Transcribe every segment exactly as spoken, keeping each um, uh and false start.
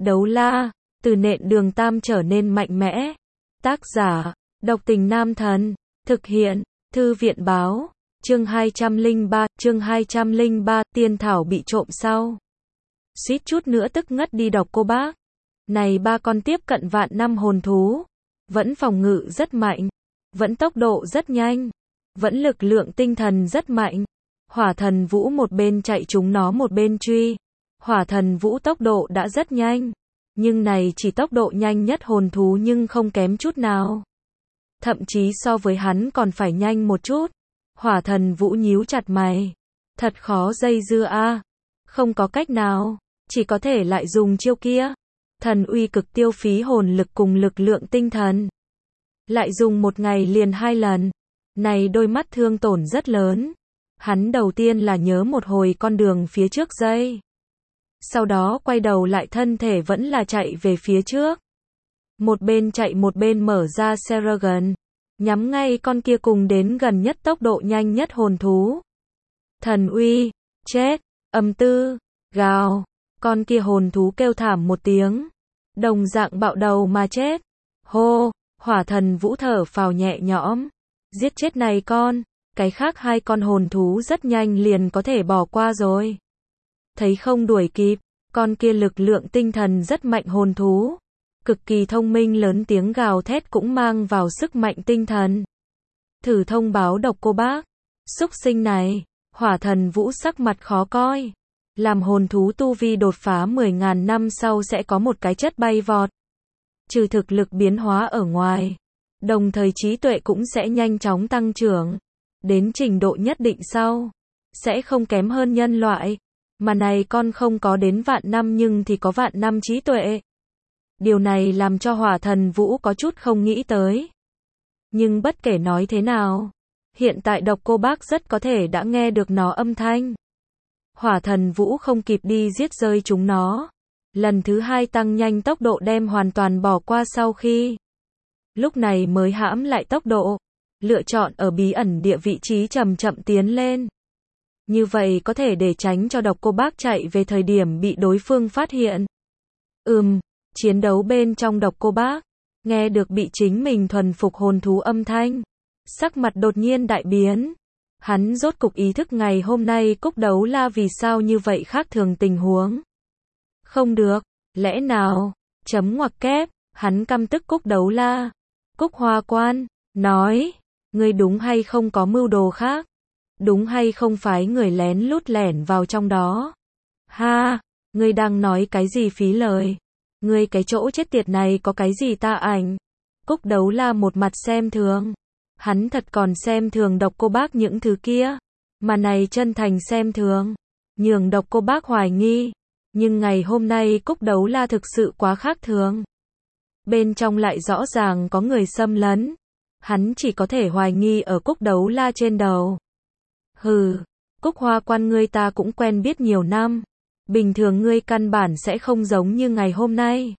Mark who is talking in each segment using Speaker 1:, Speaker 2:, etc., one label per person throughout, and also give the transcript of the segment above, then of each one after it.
Speaker 1: Đấu la, từ nện đường tam trở nên mạnh mẽ. Tác giả, Độc Tình Nam Thần. Thực hiện, Thư viện báo. Chương hai trăm lẻ ba, chương hai trăm lẻ ba, tiên thảo bị trộm sau. Suýt chút nữa tức ngất đi Độc Cô Bác. Này ba con tiếp cận vạn năm hồn thú. Vẫn phòng ngự rất mạnh. Vẫn tốc độ rất nhanh. Vẫn lực lượng tinh thần rất mạnh. Hỏa thần vũ một bên chạy chúng nó một bên truy. Hỏa thần vũ tốc độ đã rất nhanh. Nhưng này chỉ tốc độ nhanh nhất hồn thú nhưng không kém chút nào. Thậm chí so với hắn còn phải nhanh một chút. Hỏa thần vũ nhíu chặt mày. Thật khó dây dưa a. À. Không có cách nào. Chỉ có thể lại dùng chiêu kia. Thần uy cực tiêu phí hồn lực cùng lực lượng tinh thần. Lại dùng một ngày liền hai lần. Này đôi mắt thương tổn rất lớn. Hắn đầu tiên là nhớ một hồi con đường phía trước dây. Sau đó quay đầu lại thân thể vẫn là chạy về phía trước. Một bên chạy một bên mở ra Seragon. Nhắm ngay con kia cùng đến gần nhất tốc độ nhanh nhất hồn thú. Thần uy, chết, âm tư, gào. Con kia hồn thú kêu thảm một tiếng. Đồng dạng bạo đầu mà chết. Hô, hỏa thần vũ thở phào nhẹ nhõm. Giết chết này con. Cái khác hai con hồn thú rất nhanh liền có thể bỏ qua rồi. Thấy không đuổi kịp, con kia lực lượng tinh thần rất mạnh hồn thú. Cực kỳ thông minh lớn tiếng gào thét cũng mang vào sức mạnh tinh thần. Thử thông báo Độc Cô Bác. Súc sinh này, hỏa thần vũ sắc mặt khó coi. Làm hồn thú tu vi đột phá mười ngàn năm sau sẽ có một cái chất bay vọt. Trừ thực lực biến hóa ở ngoài. Đồng thời trí tuệ cũng sẽ nhanh chóng tăng trưởng. Đến trình độ nhất định sau. Sẽ không kém hơn nhân loại. Mà này con không có đến vạn năm nhưng thì có vạn năm trí tuệ. Điều này làm cho hỏa thần vũ có chút không nghĩ tới. Nhưng bất kể nói thế nào. Hiện tại Độc Cô Bác rất có thể đã nghe được nó âm thanh. Hỏa thần vũ không kịp đi giết rơi chúng nó. Lần thứ hai tăng nhanh tốc độ đem hoàn toàn bỏ qua sau khi. Lúc này mới hãm lại tốc độ. Lựa chọn ở bí ẩn địa vị trí chậm chậm tiến lên. Như vậy có thể để tránh cho Độc Cô Bác chạy về thời điểm bị đối phương phát hiện. Ừm, chiến đấu bên trong Độc Cô Bác. Nghe được bị chính mình thuần phục hồn thú âm thanh. Sắc mặt đột nhiên đại biến. Hắn rốt cục ý thức ngày hôm nay Cúc Đấu La vì sao như vậy khác thường tình huống. Không được, lẽ nào, chấm ngoặc kép, hắn căm tức Cúc Đấu La. Cúc Hoa Quan, nói, ngươi đúng hay không có mưu đồ khác? Đúng hay không phái người lén lút lẻn vào trong đó? Ha, ngươi đang nói cái gì phí lời? Ngươi cái chỗ chết tiệt này có cái gì ta ảnh? Cúc Đấu La một mặt xem thường. Hắn thật còn xem thường Độc Cô Bác những thứ kia. Mà này chân thành xem thường. Nhường Độc Cô Bác hoài nghi. Nhưng ngày hôm nay Cúc Đấu La thực sự quá khác thường. Bên trong lại rõ ràng có người xâm lấn. Hắn chỉ có thể hoài nghi ở Cúc Đấu La trên đầu. Hừ, Cúc Hoa Quan ngươi ta cũng quen biết nhiều năm. Bình thường ngươi căn bản sẽ không giống như ngày hôm nay.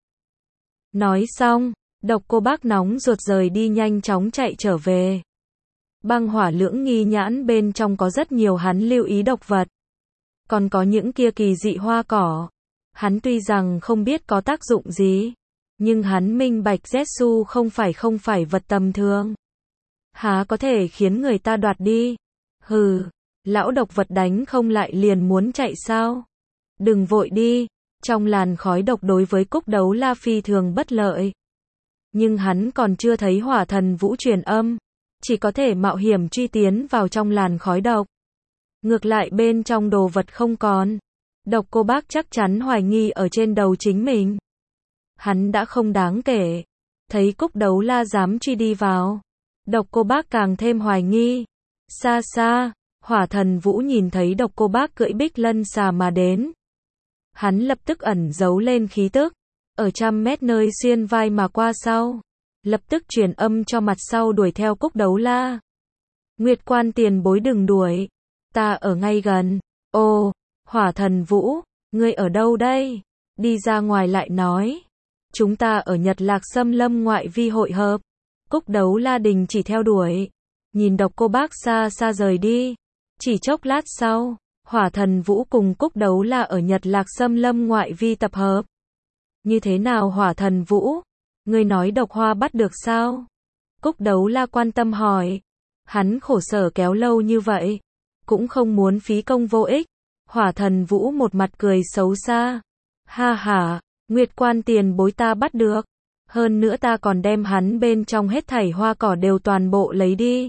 Speaker 1: Nói xong, Độc Cô Bác nóng ruột rời đi nhanh chóng chạy trở về. Băng hỏa lưỡng nghi nhãn bên trong có rất nhiều hắn lưu ý độc vật. Còn có những kia kỳ dị hoa cỏ. Hắn tuy rằng không biết có tác dụng gì. Nhưng hắn minh bạch Zetsu không phải không phải vật tầm thường. Há có thể khiến người ta đoạt đi. Hừ, lão độc vật đánh không lại liền muốn chạy sao? Đừng vội đi. Trong làn khói độc đối với Cúc Đấu La phi thường bất lợi. Nhưng hắn còn chưa thấy hỏa thần vũ truyền âm. Chỉ có thể mạo hiểm truy tiến vào trong làn khói độc. Ngược lại bên trong đồ vật không còn. Độc Cô Bác chắc chắn hoài nghi ở trên đầu chính mình. Hắn đã không đáng kể. Thấy Cúc Đấu La dám truy đi vào. Độc Cô Bác càng thêm hoài nghi. Xa xa, hỏa thần vũ nhìn thấy Độc Cô Bác cưỡi bích lân xà mà đến. Hắn lập tức ẩn giấu lên khí tức. Ở trăm mét nơi xuyên vai mà qua sau. Lập tức truyền âm cho mặt sau đuổi theo Cúc Đấu La. Nguyệt Quan tiền bối đừng đuổi. Ta ở ngay gần. Ồ, hỏa thần vũ, ngươi ở đâu đây? Đi ra ngoài lại nói. Chúng ta ở Nhật Lạc Xâm Lâm ngoại vi hội hợp. Cúc Đấu La đình chỉ theo đuổi. Nhìn Độc Cô Bác xa xa rời đi. Chỉ chốc lát sau, hỏa thần vũ cùng Cúc Đấu La ở Nhật Lạc Xâm Lâm ngoại vi tập hợp. Như thế nào Hỏa Thần Vũ? Ngươi nói độc hoa bắt được sao? Cúc Đấu La quan tâm hỏi. Hắn khổ sở kéo lâu như vậy, cũng không muốn phí công vô ích. Hỏa Thần Vũ một mặt cười xấu xa. Ha ha, Nguyệt Quan tiền bối ta bắt được. Hơn nữa ta còn đem hắn bên trong hết thảy hoa cỏ đều toàn bộ lấy đi.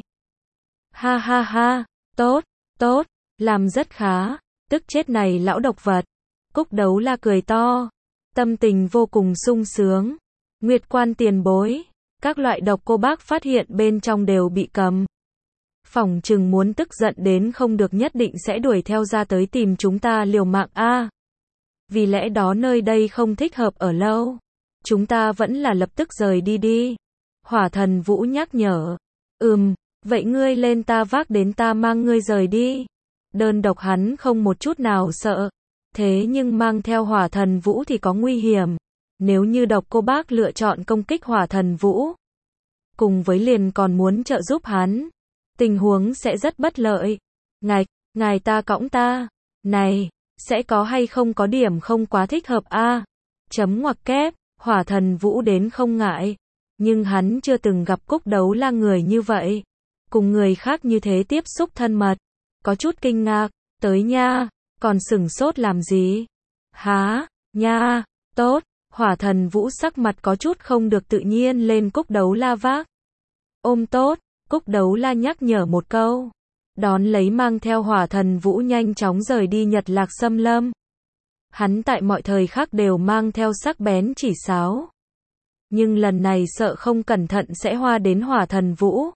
Speaker 1: Ha ha ha, tốt, tốt, làm rất khá, tức chết này lão độc vật. Cúc Đấu La cười to, tâm tình vô cùng sung sướng. Nguyệt Quan tiền bối, các loại độc cô bác phát hiện bên trong đều bị cầm. Phỏng chừng muốn tức giận đến không được, nhất định sẽ đuổi theo ra tới tìm chúng ta liều mạng a. Vì lẽ đó nơi đây không thích hợp ở lâu. Chúng ta vẫn là lập tức rời đi đi. Hỏa Thần Vũ nhắc nhở. Ừm, vậy ngươi lên ta vác đến ta mang ngươi rời đi. Đơn độc hắn không một chút nào sợ. Thế nhưng mang theo Hỏa Thần Vũ thì có nguy hiểm. Nếu như độc cô bác lựa chọn công kích Hỏa Thần Vũ, cùng với liền còn muốn trợ giúp hắn, tình huống sẽ rất bất lợi. Ngạch, ngài ta cõng ta. Này, sẽ có hay không có điểm không quá thích hợp a? Chấm ngoặc kép, Hỏa Thần Vũ đến không ngại. Nhưng hắn chưa từng gặp Cúc Đấu La người như vậy. Cùng người khác như thế tiếp xúc thân mật. Có chút kinh ngạc, tới nha, còn sửng sốt làm gì? Há, nha, tốt. Hỏa Thần Vũ sắc mặt có chút không được tự nhiên lên Cúc Đấu La vác. Ôm tốt, Cúc Đấu La nhắc nhở một câu. Đón lấy mang theo Hỏa Thần Vũ nhanh chóng rời đi Nhật Lạc Xâm Lâm. Hắn tại mọi thời khắc đều mang theo sắc bén chỉ sáo. Nhưng lần này sợ không cẩn thận sẽ hoa đến Hỏa Thần Vũ.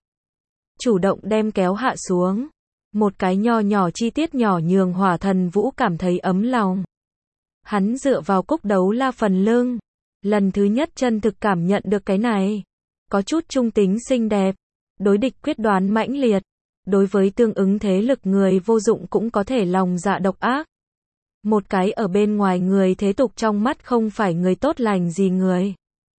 Speaker 1: Chủ động đem kéo hạ xuống. Một cái nho nhỏ chi tiết nhỏ nhường Hỏa Thần Vũ cảm thấy ấm lòng. Hắn dựa vào Cúc Đấu La phần lưng. Lần thứ nhất chân thực cảm nhận được cái này. Có chút trung tính xinh đẹp. Đối địch quyết đoán mãnh liệt. Đối với tương ứng thế lực người vô dụng cũng có thể lòng dạ độc ác. Một cái ở bên ngoài người thế tục trong mắt không phải người tốt lành gì người.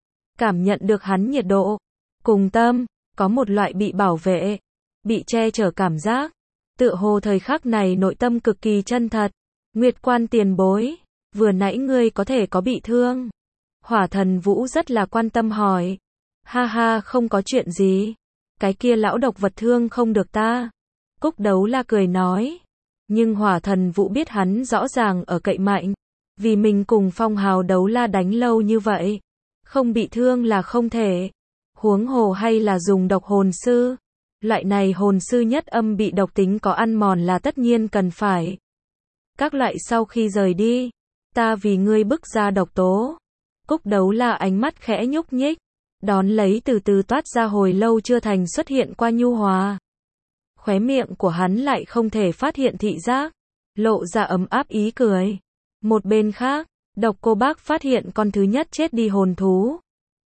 Speaker 1: Cảm nhận được hắn nhiệt độ. Cùng tâm, có một loại bị bảo vệ. Bị che chở cảm giác. Tựa hồ thời khắc này nội tâm cực kỳ chân thật. Nguyệt Quan tiền bối. Vừa nãy ngươi có thể có bị thương? Hỏa Thần Vũ rất là quan tâm hỏi. Ha ha, không có chuyện gì. Cái kia lão độc vật thương không được ta. Cúc Đấu La cười nói. Nhưng Hỏa Thần Vũ biết hắn rõ ràng ở cậy mạnh. Vì mình cùng Phong Hào Đấu La đánh lâu như vậy. Không bị thương là không thể. Huống hồ hay là dùng độc hồn sư. Loại này hồn sư nhất âm bị độc tính có ăn mòn là tất nhiên cần phải. Các loại sau khi rời đi. Ta vì ngươi bức ra độc tố. Cúc Đấu La ánh mắt khẽ nhúc nhích. Đón lấy từ từ toát ra hồi lâu chưa thành xuất hiện qua nhu hòa. Khóe miệng của hắn lại không thể phát hiện thị giác. Lộ ra ấm áp ý cười. Một bên khác, độc cô bác phát hiện con thứ nhất chết đi hồn thú.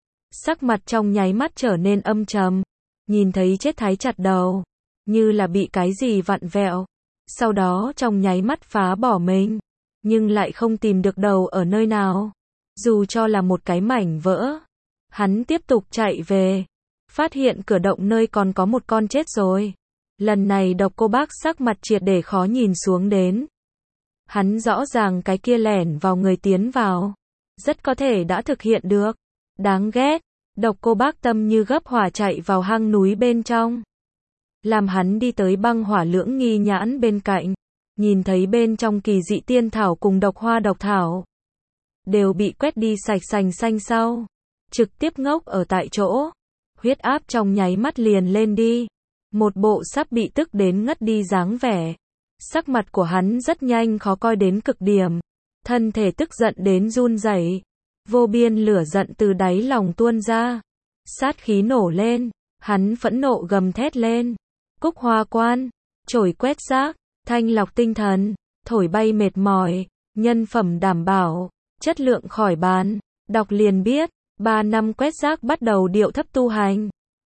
Speaker 1: Sắc mặt trong nháy mắt trở nên âm trầm. Nhìn thấy chết thái chặt đầu. Như là bị cái gì vặn vẹo. Sau đó trong nháy mắt phá bỏ mình. Nhưng lại không tìm được đầu ở nơi nào. Dù cho là một cái mảnh vỡ. Hắn tiếp tục chạy về. Phát hiện cửa động nơi còn có một con chết rồi. Lần này độc cô bác sắc mặt triệt để khó nhìn xuống đến. Hắn rõ ràng cái kia lẻn vào người tiến vào. Rất có thể đã thực hiện được. Đáng ghét. Độc cô bác tâm như gấp hỏa chạy vào hang núi bên trong. Làm hắn đi tới băng hỏa lưỡng nghi nhãn bên cạnh. Nhìn thấy bên trong kỳ dị tiên thảo cùng độc hoa độc thảo. Đều bị quét đi sạch sành xanh sau. Trực tiếp ngốc ở tại chỗ. Huyết áp trong nháy mắt liền lên đi. Một bộ sắp bị tức đến ngất đi dáng vẻ. Sắc mặt của hắn rất nhanh khó coi đến cực điểm. Thân thể tức giận đến run rẩy. Vô biên lửa giận từ đáy lòng tuôn ra. Sát khí nổ lên. Hắn phẫn nộ gầm thét lên. Cúc Hoa Quan. Chổi quét rác. Thanh lọc tinh thần. Thổi bay mệt mỏi. Nhân phẩm đảm bảo. Chất lượng khỏi bán. Đọc liền biết. Ba năm quét rác bắt đầu điệu thấp tu hành.